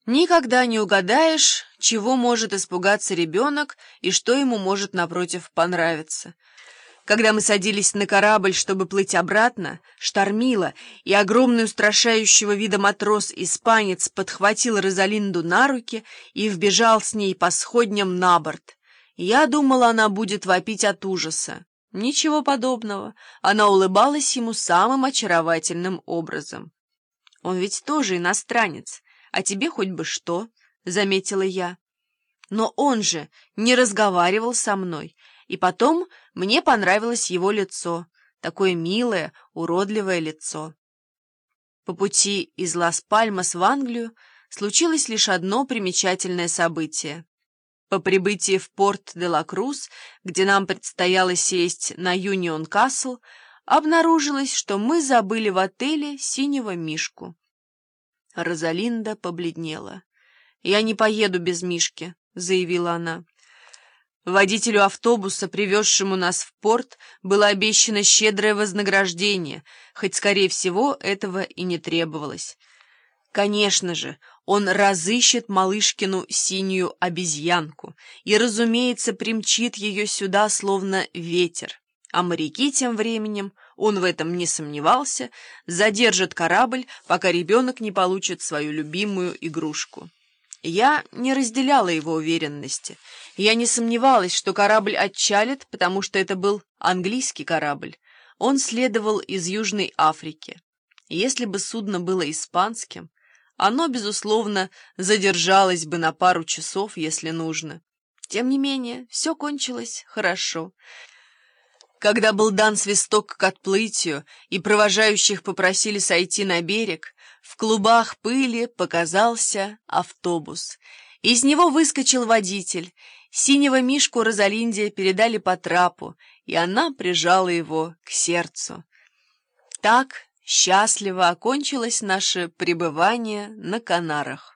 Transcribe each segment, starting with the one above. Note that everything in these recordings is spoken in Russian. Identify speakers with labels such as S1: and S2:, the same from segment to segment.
S1: Никогда не угадаешь, чего может испугаться ребенок и что ему может, напротив, понравиться. Когда мы садились на корабль, чтобы плыть обратно, штормило, и огромный устрашающего вида матрос-испанец подхватил Розалинду на руки и вбежал с ней по сходням на борт. Я думала, она будет вопить от ужаса. Ничего подобного. Она улыбалась ему самым очаровательным образом. Он ведь тоже иностранец. «А тебе хоть бы что», — заметила я. Но он же не разговаривал со мной, и потом мне понравилось его лицо, такое милое, уродливое лицо. По пути из Лас-Пальмас в Англию случилось лишь одно примечательное событие. По прибытии в Порт-де-ла-Крус, где нам предстояло сесть на Юнион-Касл, обнаружилось, что мы забыли в отеле синего мишку. Розалинда побледнела. «Я не поеду без Мишки», — заявила она. Водителю автобуса, привезшему нас в порт, было обещано щедрое вознаграждение, хоть, скорее всего, этого и не требовалось. Конечно же, он разыщет малышкину синюю обезьянку и, разумеется, примчит ее сюда, словно ветер. А моряки тем временем, он в этом не сомневался, задержат корабль, пока ребенок не получит свою любимую игрушку. Я не разделяла его уверенности. Я не сомневалась, что корабль отчалит, потому что это был английский корабль. Он следовал из Южной Африки. Если бы судно было испанским, оно, безусловно, задержалось бы на пару часов, если нужно. Тем не менее, все кончилось хорошо. Когда был дан свисток к отплытию и провожающих попросили сойти на берег, в клубах пыли показался автобус. Из него выскочил водитель. Синего мишку Розалинде передали по трапу, и она прижала его к сердцу. Так счастливо окончилось наше пребывание на Канарах.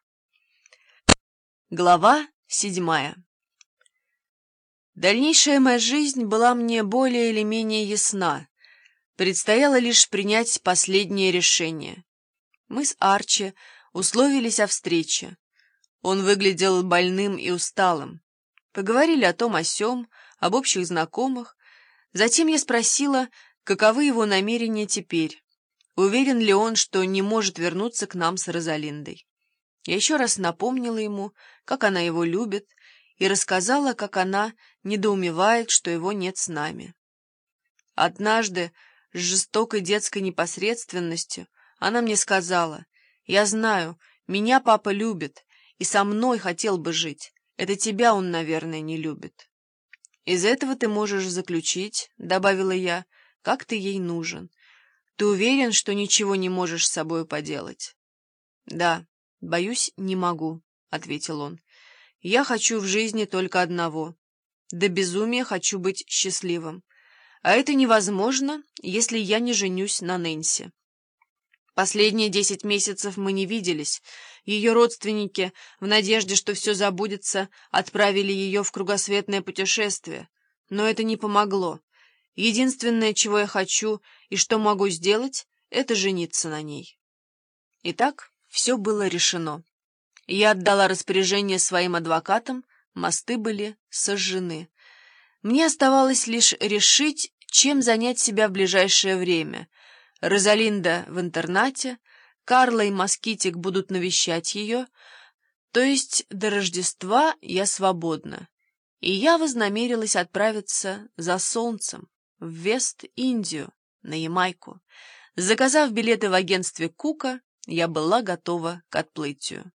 S1: Глава 7. Дальнейшая моя жизнь была мне более или менее ясна. Предстояло лишь принять последнее решение. Мы с Арчи условились о встрече. Он выглядел больным и усталым. Поговорили о том о сём, об общих знакомых. Затем я спросила, каковы его намерения теперь. Уверен ли он, что не может вернуться к нам с Розалиндой. Я еще раз напомнила ему, как она его любит, и рассказала, как она недоумевает, что его нет с нами. Однажды, с жестокой детской непосредственностью, она мне сказала: «Я знаю, меня папа любит, и со мной хотел бы жить. Это тебя он, наверное, не любит». «Из этого ты можешь заключить, — добавила я, — как ты ей нужен. Ты уверен, что ничего не можешь с собой поделать?» «Да, боюсь, не могу», — ответил он. «Я хочу в жизни только одного. До безумия хочу быть счастливым. А это невозможно, если я не женюсь на Нэнси. Последние 10 месяцев мы не виделись. Ее родственники, в надежде, что все забудется, отправили ее в кругосветное путешествие. Но это не помогло. Единственное, чего я хочу и что могу сделать, это жениться на ней». Итак, все было решено. Я отдала распоряжение своим адвокатам, мосты были сожжены. Мне оставалось лишь решить, чем занять себя в ближайшее время. Розалинда в интернате, Карла и Москитик будут навещать ее, то есть до Рождества я свободна. И я вознамерилась отправиться за солнцем в Вест-Индию, на Ямайку. Заказав билеты в агентстве Кука, я была готова к отплытию.